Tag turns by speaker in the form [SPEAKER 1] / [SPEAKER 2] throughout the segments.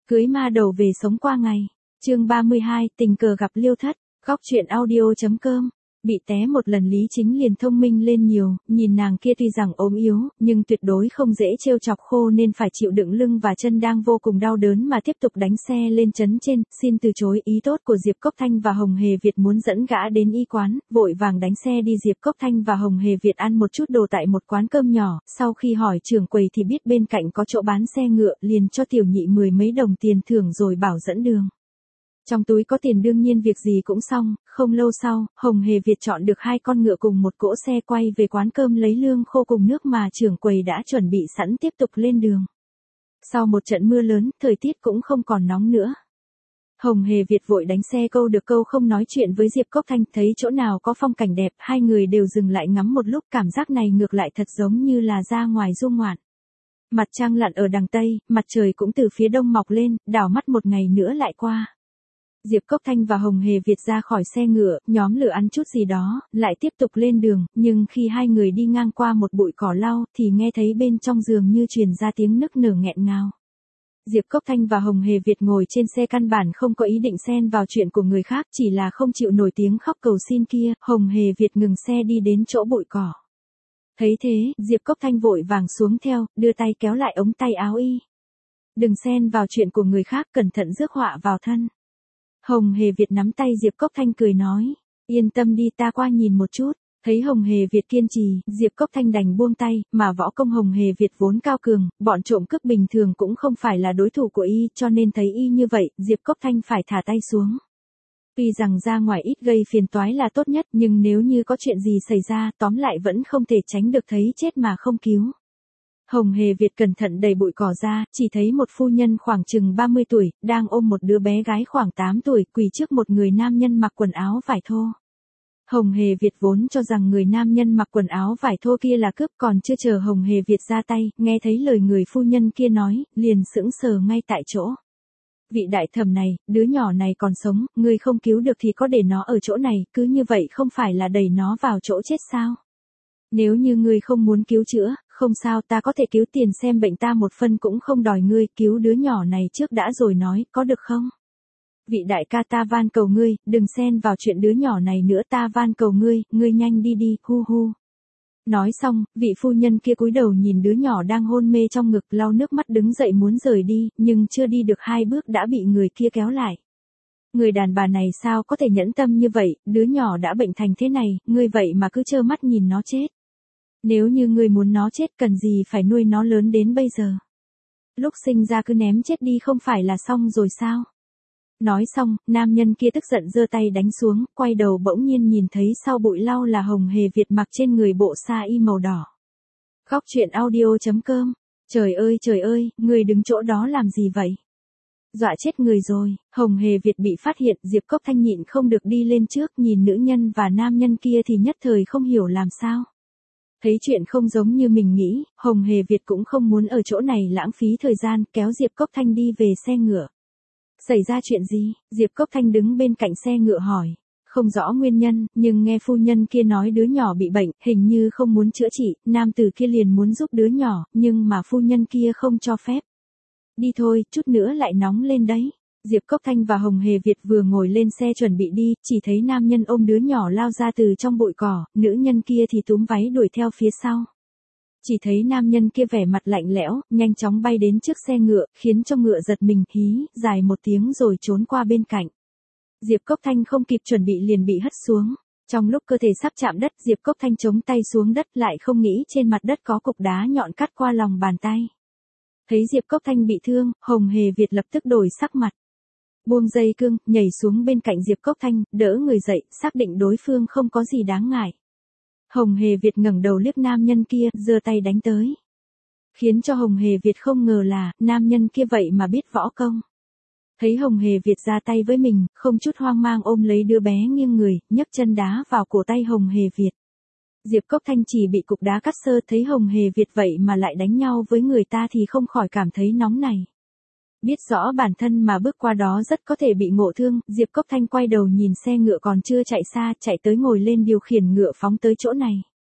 [SPEAKER 1] Cưới ma đầu về sống qua ngày. Chương 32, tình cờ gặp Liêu Thất. Góc truyện audio.com. Bị té một lần Lý Chính liền thông minh lên nhiều, nhìn nàng kia tuy rằng ốm yếu, nhưng tuyệt đối không dễ trêu chọc khô nên phải chịu đựng lưng và chân đang vô cùng đau đớn mà tiếp tục đánh xe lên trấn trên, xin từ chối ý tốt của Diệp Cốc Thanh và Hồng Hề Việt muốn dẫn gã đến y quán, vội vàng đánh xe đi. Diệp Cốc Thanh và Hồng Hề Việt ăn một chút đồ tại một quán cơm nhỏ, sau khi hỏi trưởng quầy thì biết bên cạnh có chỗ bán xe ngựa, liền cho tiểu nhị 10 mấy đồng tiền thưởng rồi bảo dẫn đường. Trong túi có tiền đương nhiên việc gì cũng xong, không lâu sau, Hồng Hề Việt chọn được 2 con ngựa cùng một cỗ xe quay về quán cơm lấy lương khô cùng nước mà trưởng quầy đã chuẩn bị sẵn tiếp tục lên đường. Sau một trận mưa lớn, thời tiết cũng không còn nóng nữa. Hồng Hề Việt vội đánh xe câu được câu không nói chuyện với Diệp Cốc Thanh, thấy chỗ nào có phong cảnh đẹp, hai người đều dừng lại ngắm một lúc, cảm giác này ngược lại thật giống như là ra ngoài du ngoạn. Mặt trăng lặn ở đằng Tây, mặt trời cũng từ phía đông mọc lên, đảo mắt một ngày nữa lại qua. Diệp Cốc Thanh và Hồng Hề Việt ra khỏi xe ngựa, nhóm lửa ăn chút gì đó, lại tiếp tục lên đường, nhưng khi hai người đi ngang qua một bụi cỏ lau, thì nghe thấy bên trong giường như truyền ra tiếng nức nở nghẹn ngào. Diệp Cốc Thanh và Hồng Hề Việt ngồi trên xe căn bản không có ý định xen vào chuyện của người khác, chỉ là không chịu nổi tiếng khóc cầu xin kia. Hồng Hề Việt ngừng xe đi đến chỗ bụi cỏ. Thấy thế, Diệp Cốc Thanh vội vàng xuống theo, đưa tay kéo lại ống tay áo y. Đừng xen vào chuyện của người khác, cẩn thận rước họa vào thân. Hồng Hề Việt nắm tay Diệp Cốc Thanh cười nói, yên tâm đi, ta qua nhìn một chút. Thấy Hồng Hề Việt kiên trì, Diệp Cốc Thanh đành buông tay, mà võ công Hồng Hề Việt vốn cao cường, bọn trộm cướp bình thường cũng không phải là đối thủ của y, cho nên thấy y như vậy, Diệp Cốc Thanh phải thả tay xuống. Tuy rằng ra ngoài ít gây phiền toái là tốt nhất, nhưng nếu như có chuyện gì xảy ra, tóm lại vẫn không thể tránh được thấy chết mà không cứu. Hồng Hề Việt cẩn thận đẩy bụi cỏ ra, chỉ thấy một phu nhân khoảng chừng 30 tuổi, đang ôm một đứa bé gái khoảng 8 tuổi, quỳ trước một người nam nhân mặc quần áo vải thô. Hồng Hề Việt vốn cho rằng người nam nhân mặc quần áo vải thô kia là cướp, còn chưa chờ Hồng Hề Việt ra tay, nghe thấy lời người phu nhân kia nói, liền sững sờ ngay tại chỗ. Vị đại thẩm này, đứa nhỏ này còn sống, ngươi không cứu được thì có để nó ở chỗ này, cứ như vậy không phải là đẩy nó vào chỗ chết sao? Nếu như ngươi không muốn cứu chữa, không sao, ta có thể cứu tiền xem bệnh, ta một phân cũng không đòi ngươi, cứu đứa nhỏ này trước đã rồi nói, có được không? Vị đại ca, ta van cầu ngươi, đừng xen vào chuyện đứa nhỏ này nữa, ta van cầu ngươi, ngươi nhanh đi đi, hu hu. Nói xong, vị phu nhân kia cúi đầu nhìn đứa nhỏ đang hôn mê trong ngực, lau nước mắt đứng dậy muốn rời đi, nhưng chưa đi được 2 bước đã bị người kia kéo lại. Người đàn bà này sao có thể nhẫn tâm như vậy, đứa nhỏ đã bệnh thành thế này, ngươi vậy mà cứ trơ mắt nhìn nó chết. Nếu như ngươi muốn nó chết, cần gì phải nuôi nó lớn đến bây giờ. Lúc sinh ra cứ ném chết đi không phải là xong rồi sao? Nói xong, nam nhân kia tức giận giơ tay đánh xuống, quay đầu bỗng nhiên nhìn thấy sau bụi lau là Hồng Hề Việt mặc trên người bộ sa y màu đỏ. Góc truyện audio.com. Trời ơi, người đứng chỗ đó làm gì vậy? Dọa chết người rồi. Hồng Hề Việt bị phát hiện, Diệp Cốc Thanh nhịn không được đi lên trước, nhìn nữ nhân và nam nhân kia thì nhất thời không hiểu làm sao. Thấy chuyện không giống như mình nghĩ, Hồng Hề Việt cũng không muốn ở chỗ này lãng phí thời gian, kéo Diệp Cốc Thanh đi về xe ngựa. Xảy ra chuyện gì? Diệp Cốc Thanh đứng bên cạnh xe ngựa hỏi. Không rõ nguyên nhân, nhưng nghe phu nhân kia nói đứa nhỏ bị bệnh, hình như không muốn chữa trị, nam tử kia liền muốn giúp đứa nhỏ, nhưng mà phu nhân kia không cho phép. Đi thôi, chút nữa lại nóng lên đấy. Diệp Cốc Thanh và Hồng Hề Việt vừa ngồi lên xe chuẩn bị đi, chỉ thấy nam nhân ôm đứa nhỏ lao ra từ trong bụi cỏ, nữ nhân kia thì túm váy đuổi theo phía sau. Chỉ thấy nam nhân kia vẻ mặt lạnh lẽo, nhanh chóng bay đến trước xe ngựa, khiến cho ngựa giật mình, hí, dài một tiếng rồi trốn qua bên cạnh. Diệp Cốc Thanh không kịp chuẩn bị liền bị hất xuống. Trong lúc cơ thể sắp chạm đất, Diệp Cốc Thanh chống tay xuống đất, lại không nghĩ trên mặt đất có cục đá nhọn cắt qua lòng bàn tay. Thấy Diệp Cốc Thanh bị thương, Hồng Hề Việt lập tức đổi sắc mặt. Buông dây cương, nhảy xuống bên cạnh Diệp Cốc Thanh, đỡ người dậy, xác định đối phương không có gì đáng ngại. Hồng Hề Việt ngẩng đầu liếc nam nhân kia, giơ tay đánh tới. Khiến cho Hồng Hề Việt không ngờ là, nam nhân kia vậy mà biết võ công. Thấy Hồng Hề Việt ra tay với mình, không chút hoang mang ôm lấy đứa bé nghiêng người, nhấc chân đá vào cổ tay Hồng Hề Việt. Diệp Cốc Thanh chỉ bị cục đá cắt sơ, thấy Hồng Hề Việt vậy mà lại đánh nhau với người ta thì không khỏi cảm thấy nóng này. Biết rõ bản thân mà bước qua đó rất có thể bị ngộ thương, Diệp Cốc Thanh quay đầu nhìn xe ngựa còn chưa chạy xa, chạy tới ngồi lên điều khiển ngựa phóng tới chỗ này.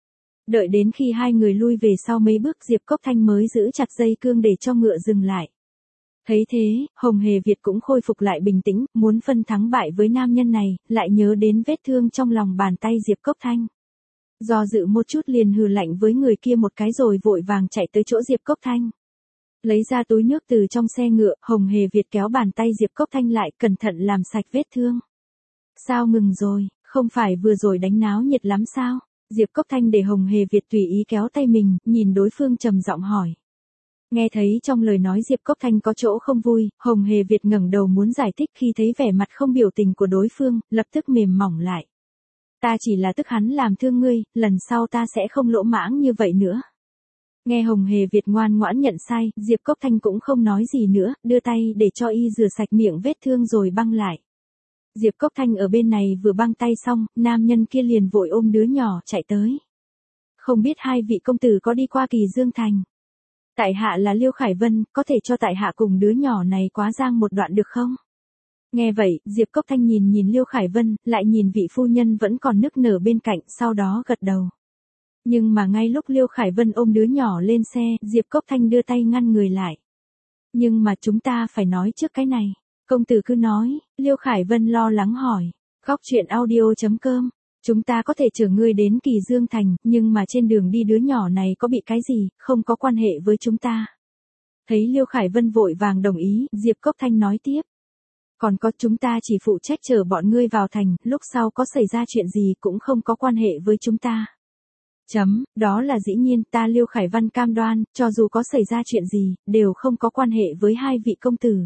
[SPEAKER 1] Đợi đến khi hai người lui về sau mấy bước, Diệp Cốc Thanh mới giữ chặt dây cương để cho ngựa dừng lại. Thấy thế, Hồng Hề Việt cũng khôi phục lại bình tĩnh, muốn phân thắng bại với nam nhân này, lại nhớ đến vết thương trong lòng bàn tay Diệp Cốc Thanh. Do dự một chút liền hừ lạnh với người kia một cái rồi vội vàng chạy tới chỗ Diệp Cốc Thanh. Lấy ra túi nước từ trong xe ngựa, Hồng Hề Việt kéo bàn tay Diệp Cốc Thanh lại, cẩn thận làm sạch vết thương. Sao ngừng rồi, không phải vừa rồi đánh náo nhiệt lắm sao? Diệp Cốc Thanh để Hồng Hề Việt tùy ý kéo tay mình, nhìn đối phương trầm giọng hỏi. Nghe thấy trong lời nói Diệp Cốc Thanh có chỗ không vui, Hồng Hề Việt ngẩng đầu muốn giải thích, khi thấy vẻ mặt không biểu tình của đối phương, lập tức mềm mỏng lại. Ta chỉ là tức hắn làm thương ngươi, lần sau ta sẽ không lỗ mãng như vậy nữa. Nghe Hồng Hề Việt ngoan ngoãn nhận sai, Diệp Cốc Thanh cũng không nói gì nữa, đưa tay để cho y rửa sạch miệng vết thương rồi băng lại. Diệp Cốc Thanh ở bên này vừa băng tay xong, nam nhân kia liền vội ôm đứa nhỏ chạy tới. Không biết hai vị công tử có đi qua Kỳ Dương Thành. Tại hạ là Liêu Khải Vân, có thể cho tại hạ cùng đứa nhỏ này quá giang một đoạn được không? Nghe vậy, Diệp Cốc Thanh nhìn Liêu Khải Vân, lại nhìn vị phu nhân vẫn còn nức nở bên cạnh, sau đó gật đầu. Nhưng mà ngay lúc Liêu Khải Vân ôm đứa nhỏ lên xe, Diệp Cốc Thanh đưa tay ngăn người lại. Nhưng mà chúng ta phải nói trước cái này. Công tử cứ nói, Liêu Khải Vân lo lắng hỏi. Góc truyện audio.com. Chúng ta có thể chở ngươi đến Kỳ Dương Thành, nhưng mà trên đường đi đứa nhỏ này có bị cái gì, không có quan hệ với chúng ta. Thấy Liêu Khải Vân vội vàng đồng ý, Diệp Cốc Thanh nói tiếp. Còn có, chúng ta chỉ phụ trách chở bọn ngươi vào thành, lúc sau có xảy ra chuyện gì cũng không có quan hệ với chúng ta. Đó là dĩ nhiên, ta Liêu Khải Văn cam đoan, cho dù có xảy ra chuyện gì, đều không có quan hệ với hai vị công tử.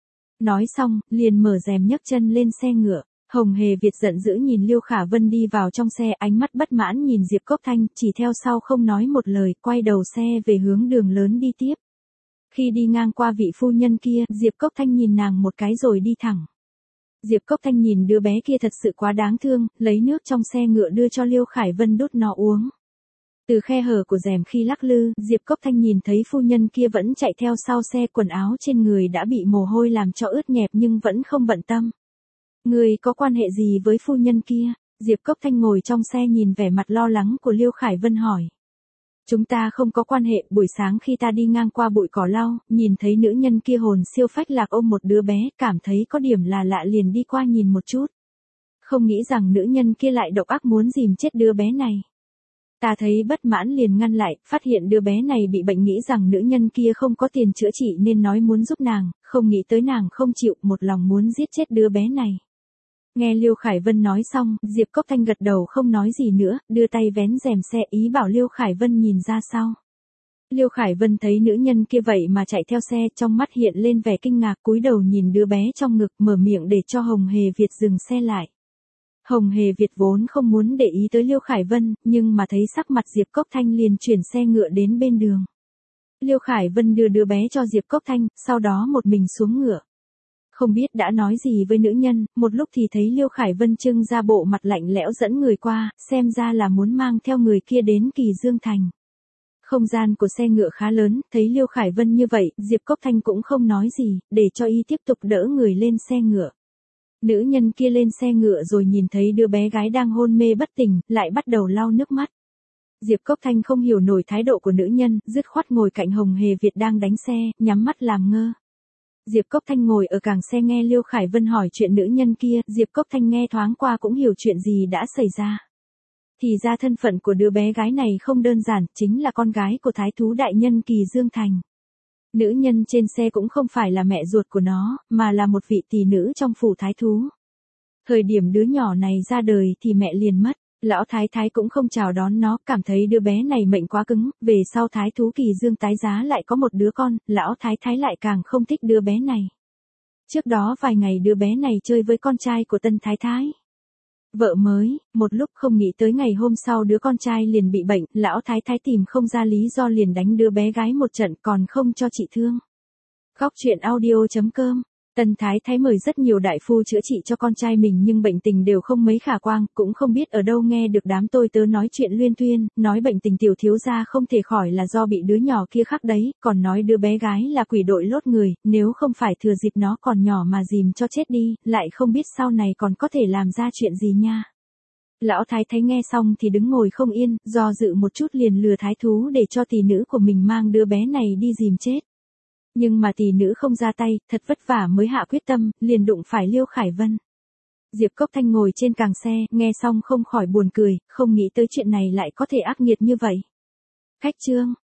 [SPEAKER 1] Nói xong, liền mở rèm nhấc chân lên xe ngựa. Hồng Hề Việt giận dữ nhìn Liêu Khả Vân đi vào trong xe, ánh mắt bất mãn nhìn Diệp Cốc Thanh, chỉ theo sau không nói một lời, quay đầu xe về hướng đường lớn đi tiếp. Khi đi ngang qua vị phu nhân kia, Diệp Cốc Thanh nhìn nàng một cái rồi đi thẳng. Diệp Cốc Thanh nhìn đứa bé kia thật sự quá đáng thương, lấy nước trong xe ngựa đưa cho Liêu Khải Vân đút nó uống. Từ khe hở của rèm khi lắc lư, Diệp Cốc Thanh nhìn thấy phu nhân kia vẫn chạy theo sau xe, quần áo trên người đã bị mồ hôi làm cho ướt nhẹp nhưng vẫn không bận tâm. Người có quan hệ gì với phu nhân kia? Diệp Cốc Thanh ngồi trong xe nhìn vẻ mặt lo lắng của Liêu Khải Vân hỏi. Chúng ta không có quan hệ, buổi sáng khi ta đi ngang qua bụi cỏ lau, nhìn thấy nữ nhân kia hồn siêu phách lạc ôm một đứa bé, cảm thấy có điểm là lạ liền đi qua nhìn một chút. Không nghĩ rằng nữ nhân kia lại độc ác muốn dìm chết đứa bé này. Ta thấy bất mãn liền ngăn lại, phát hiện đứa bé này bị bệnh, nghĩ rằng nữ nhân kia không có tiền chữa trị nên nói muốn giúp nàng, không nghĩ tới nàng không chịu, một lòng muốn giết chết đứa bé này. Nghe Liêu Khải Vân nói xong, Diệp Cốc Thanh gật đầu không nói gì nữa, đưa tay vén rèm xe ý bảo Liêu Khải Vân nhìn ra sau. Liêu Khải Vân thấy nữ nhân kia vậy mà chạy theo xe, trong mắt hiện lên vẻ kinh ngạc, cúi đầu nhìn đứa bé trong ngực, mở miệng để cho Hồng Hề Việt dừng xe lại. Hồng Hề Việt vốn không muốn để ý tới Liêu Khải Vân, nhưng mà thấy sắc mặt Diệp Cốc Thanh liền chuyển xe ngựa đến bên đường. Liêu Khải Vân đưa đứa bé cho Diệp Cốc Thanh, sau đó một mình xuống ngựa. Không biết đã nói gì với nữ nhân, một lúc thì thấy Liêu Khải Vân trưng ra bộ mặt lạnh lẽo dẫn người qua, xem ra là muốn mang theo người kia đến Kỳ Dương Thành. Không gian của xe ngựa khá lớn, thấy Liêu Khải Vân như vậy, Diệp Cốc Thanh cũng không nói gì, để cho y tiếp tục đỡ người lên xe ngựa. Nữ nhân kia lên xe ngựa rồi nhìn thấy đứa bé gái đang hôn mê bất tỉnh, lại bắt đầu lau nước mắt. Diệp Cốc Thanh không hiểu nổi thái độ của nữ nhân, dứt khoát ngồi cạnh Hồng Hề Việt đang đánh xe, nhắm mắt làm ngơ. Diệp Cốc Thanh ngồi ở càng xe nghe Liêu Khải Vân hỏi chuyện nữ nhân kia, Diệp Cốc Thanh nghe thoáng qua cũng hiểu chuyện gì đã xảy ra. Thì ra thân phận của đứa bé gái này không đơn giản, chính là con gái của thái thú đại nhân Kỳ Dương Thành. Nữ nhân trên xe cũng không phải là mẹ ruột của nó, mà là một vị tỷ nữ trong phủ thái thú. Thời điểm đứa nhỏ này ra đời thì mẹ liền mất, lão thái thái cũng không chào đón nó, cảm thấy đứa bé này mệnh quá cứng, về sau thái thú Kỳ Dương tái giá lại có một đứa con, lão thái thái lại càng không thích đứa bé này. Trước đó vài ngày đứa bé này chơi với con trai của tân thái thái. Vợ mới, một lúc không nghĩ tới ngày hôm sau đứa con trai liền bị bệnh, lão thái thái tìm không ra lý do liền đánh đứa bé gái một trận còn không cho trị thương. Góc truyện audio.com. Tân thái thái mời rất nhiều đại phu chữa trị cho con trai mình nhưng bệnh tình đều không mấy khả quan, cũng không biết ở đâu nghe được đám tôi tớ nói chuyện luyên thuyên, nói bệnh tình tiểu thiếu gia không thể khỏi là do bị đứa nhỏ kia khắc đấy, còn nói đứa bé gái là quỷ đội lốt người, nếu không phải thừa dịp nó còn nhỏ mà dìm cho chết đi, lại không biết sau này còn có thể làm ra chuyện gì nha. Lão thái thái nghe xong thì đứng ngồi không yên, do dự một chút liền lừa thái thú để cho tỷ nữ của mình mang đứa bé này đi dìm chết. Nhưng mà tỷ nữ không ra tay, thật vất vả mới hạ quyết tâm, liền đụng phải Liêu Khải Vân. Diệp Cốc Thanh ngồi trên càng xe, nghe xong không khỏi buồn cười, không nghĩ tới chuyện này lại có thể ác nghiệt như vậy. Khách Trương,